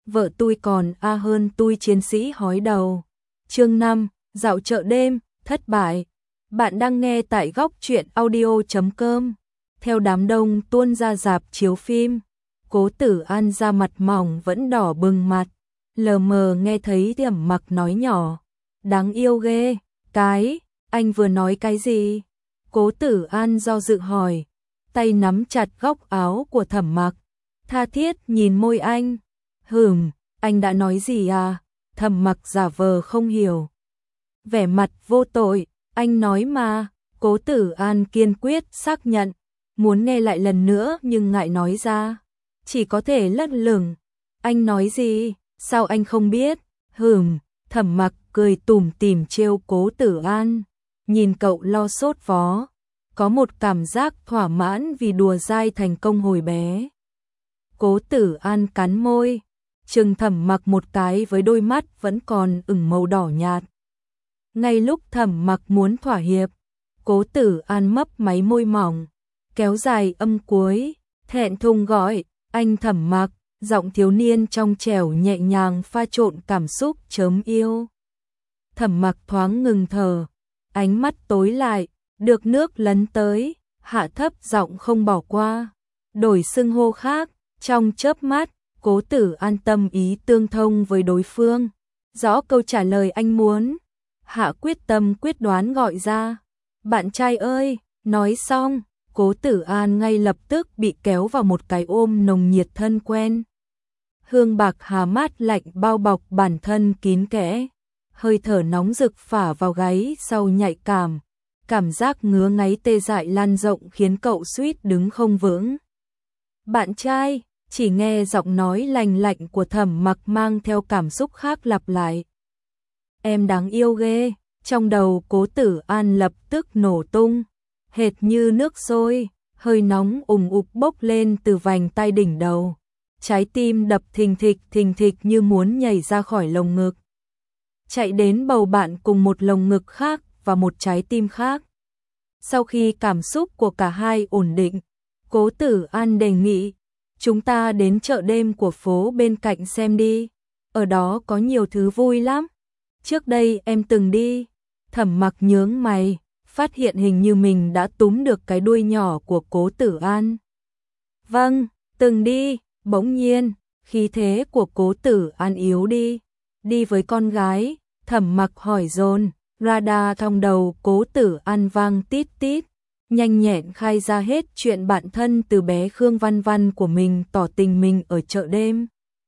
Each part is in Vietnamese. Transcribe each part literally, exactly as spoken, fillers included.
vợ tôi còn a hơn tôi chiến sĩ hói đầu. Chương năm, dạo chợ đêm, thất bại. Bạn đang nghe tại góc truyện audio chấm com. Theo đám đông tuôn ra rạp chiếu phim, Cố Tử An da mặt mỏng vẫn đỏ bừng mặt, lờ mờ nghe thấy Thẩm Mặc nói nhỏ, đáng yêu ghê, cái, anh vừa nói cái gì? Cố Tử An do dự hỏi, tay nắm chặt góc áo của Thẩm Mặc, tha thiết nhìn môi anh. Hừm, anh đã nói gì à? Thẩm Mặc giả vờ không hiểu. Vẻ mặt vô tội, anh nói mà. Cố Tử An kiên quyết xác nhận, muốn nghe lại lần nữa nhưng ngại nói ra, chỉ có thể lất lửng. Anh nói gì? Sao anh không biết? Hừm, Thẩm Mặc cười tủm tỉm trêu Cố Tử An, nhìn cậu lo sốt vó, có một cảm giác thỏa mãn vì đùa dai thành công hồi bé. Cố Tử An cắn môi, trừng Thẩm Mặc một cái với đôi mắt vẫn còn ửng màu đỏ nhạt. Ngay lúc Thẩm Mặc muốn thỏa hiệp, Cố Tử An mấp máy môi mỏng, kéo dài âm cuối, thẹn thùng gọi, anh Thẩm Mặc, giọng thiếu niên trong trẻo nhẹ nhàng pha trộn cảm xúc chớm yêu. Thẩm Mặc thoáng ngừng thở, ánh mắt tối lại, được nước lấn tới, hạ thấp giọng không bỏ qua, đổi xưng hô khác. Trong chớp mắt, Cố Tử An tâm ý tương thông với đối phương, rõ câu trả lời anh muốn, hạ quyết tâm quyết đoán gọi ra, bạn trai ơi. Nói xong, Cố Tử An ngay lập tức bị kéo vào một cái ôm nồng nhiệt thân quen. Hương bạc hà mát lạnh bao bọc bản thân kín kẽ, hơi thở nóng rực phả vào gáy sau nhạy cảm, cảm giác ngứa ngáy tê dại lan rộng khiến cậu suýt đứng không vững. Bạn trai, chỉ nghe giọng nói lành lạnh của Thẩm Mặc mang theo cảm xúc khác lặp lại. Em đáng yêu ghê. Trong đầu Cố Tử An lập tức nổ tung, hệt như nước sôi, hơi nóng ùng ục bốc lên từ vành tai đỉnh đầu. Trái tim đập thình thịch thình thịch như muốn nhảy ra khỏi lồng ngực, chạy đến bầu bạn cùng một lồng ngực khác và một trái tim khác. Sau khi cảm xúc của cả hai ổn định, Cố Tử An đề nghị, chúng ta đến chợ đêm của phố bên cạnh xem đi, ở đó có nhiều thứ vui lắm. Trước đây em từng đi. Thẩm Mặc nhướng mày, phát hiện hình như mình đã túm được cái đuôi nhỏ của Cố Tử An. Vâng, từng đi. Bỗng nhiên, khí thế của Cố Tử An yếu đi. Đi với con gái? Thẩm Mặc hỏi dồn, radar trong đầu Cố Tử An vang tít tít, nhanh nhẹn khai ra hết chuyện bạn thân từ bé Khương Văn Văn của mình tỏ tình mình ở chợ đêm.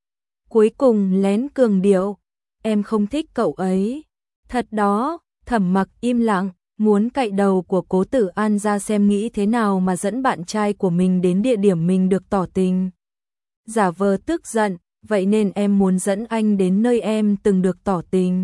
Cuối cùng lén cường điệu, em không thích cậu ấy. Thật đó. Thẩm Mặc im lặng, muốn cạy đầu của Cố Tử An ra xem nghĩ thế nào mà dẫn bạn trai của mình đến địa điểm mình được tỏ tình. Giả vờ tức giận, vậy nên em muốn dẫn anh đến nơi em từng được tỏ tình.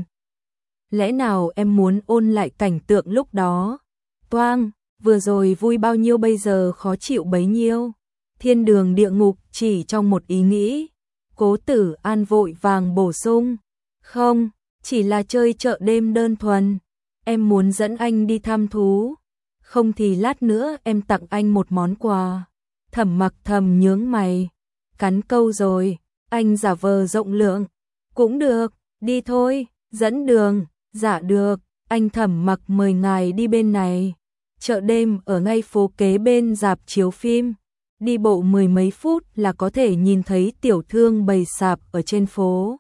Lẽ nào em muốn ôn lại cảnh tượng lúc đó? Toang, vừa rồi vui bao nhiêu bây giờ khó chịu bấy nhiêu. Thiên đường địa ngục chỉ trong một ý nghĩ. Cố Tử An vội vàng bổ sung, không, chỉ là chơi chợ đêm đơn thuần. Em muốn dẫn anh đi thăm thú, không thì lát nữa em tặng anh một món quà. Thẩm Mặc thầm nhướng mày, cắn câu rồi, anh giả vờ rộng lượng, cũng được, đi thôi, dẫn đường. Dạ được, anh Thẩm Mặc mời ngài đi bên này. Chợ đêm ở ngay phố kế bên rạp chiếu phim, đi bộ mười mấy phút là có thể nhìn thấy tiểu thương bày sạp ở trên phố.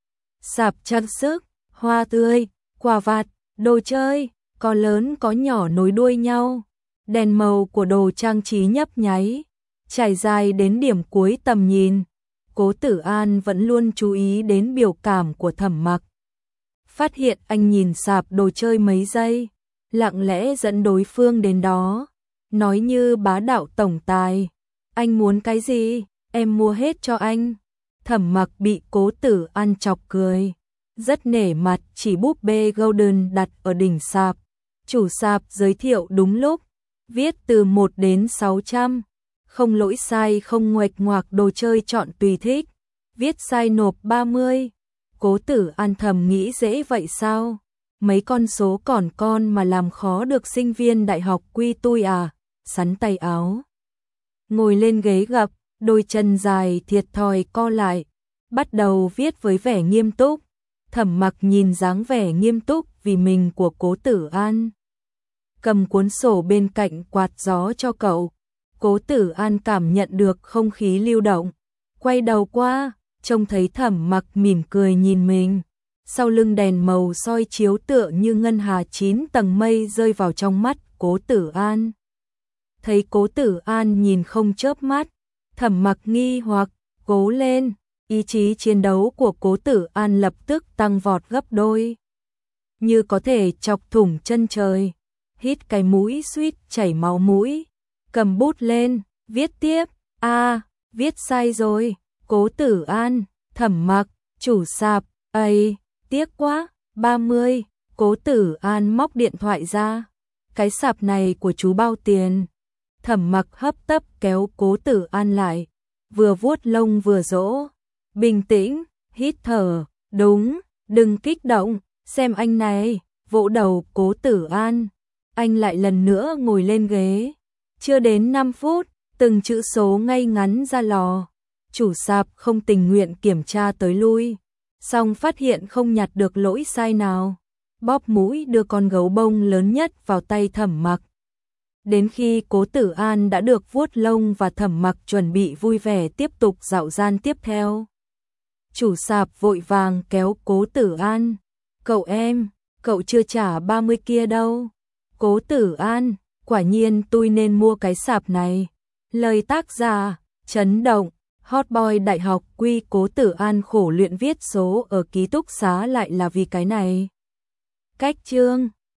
Sạp trang sức, hoa tươi, quà vặt, đồ chơi, có lớn có nhỏ nối đuôi nhau, đèn màu của đồ trang trí nhấp nháy, trải dài đến điểm cuối tầm nhìn. Cố Tử An vẫn luôn chú ý đến biểu cảm của Thẩm Mặc. Phát hiện anh nhìn sạp đồ chơi mấy giây, lặng lẽ dẫn đối phương đến đó, nói như bá đạo tổng tài, anh muốn cái gì, em mua hết cho anh. Thẩm Mặc bị Cố Tử An chọc cười, rất nể mặt chỉ búp bê Golden đặt ở đỉnh sạp. Chủ sạp giới thiệu đúng lúc, viết từ một đến sáu trăm, không lỗi sai không nguệch ngoạc đồ chơi chọn tùy thích, viết sai nộp ba mươi. Cố Tử An thầm nghĩ dễ vậy sao? Mấy con số còn con mà làm khó được sinh viên đại học quy tui à? Sắn tay áo, ngồi lên ghế gập, đôi chân dài thiệt thòi co lại, bắt đầu viết với vẻ nghiêm túc. Thẩm Mặc nhìn dáng vẻ nghiêm túc vì mình của Cố Tử An, cầm cuốn sổ bên cạnh quạt gió cho cậu. Cố Tử An cảm nhận được không khí lưu động, quay đầu qua, trông thấy Thẩm Mặc mỉm cười nhìn mình. Sau lưng đèn màu soi chiếu tựa như ngân hà chín tầng mây rơi vào trong mắt Cố Tử An. Thấy Cố Tử An nhìn không chớp mắt, Thẩm Mặc nghi hoặc, cố lên. Ý chí chiến đấu của Cố Tử An lập tức tăng vọt gấp đôi, như có thể chọc thủng chân trời. Hít cái mũi suýt chảy máu mũi, cầm bút lên, viết tiếp. A, à, viết sai rồi. Cố Tử An, Thẩm Mặc, chủ sạp, ây, tiếc quá. ba mươi. Cố Tử An móc điện thoại ra. Cái sạp này của chú bao tiền? Thẩm Mặc hấp tấp kéo Cố Tử An lại, vừa vuốt lông vừa dỗ. Bình tĩnh, hít thở, đúng, đừng kích động, xem anh này, vỗ đầu Cố Tử An. Anh lại lần nữa ngồi lên ghế. Chưa đến năm phút, từng chữ số ngay ngắn ra lò. Chủ sạp không tình nguyện kiểm tra tới lui, xong phát hiện không nhặt được lỗi sai nào. Bóp mũi đưa con gấu bông lớn nhất vào tay Thẩm Mặc. Đến khi Cố Tử An đã được vuốt lông và Thẩm Mặc chuẩn bị vui vẻ tiếp tục dạo gian tiếp theo, chủ sạp vội vàng kéo Cố Tử An. Cậu em, cậu chưa trả ba mươi kia đâu. Cố Tử An, quả nhiên tôi nên mua cái sạp này. Lời tác giả, chấn động, hot boy đại học quy. Cố Tử An khổ luyện viết số ở ký túc xá lại là vì cái này. Cách chương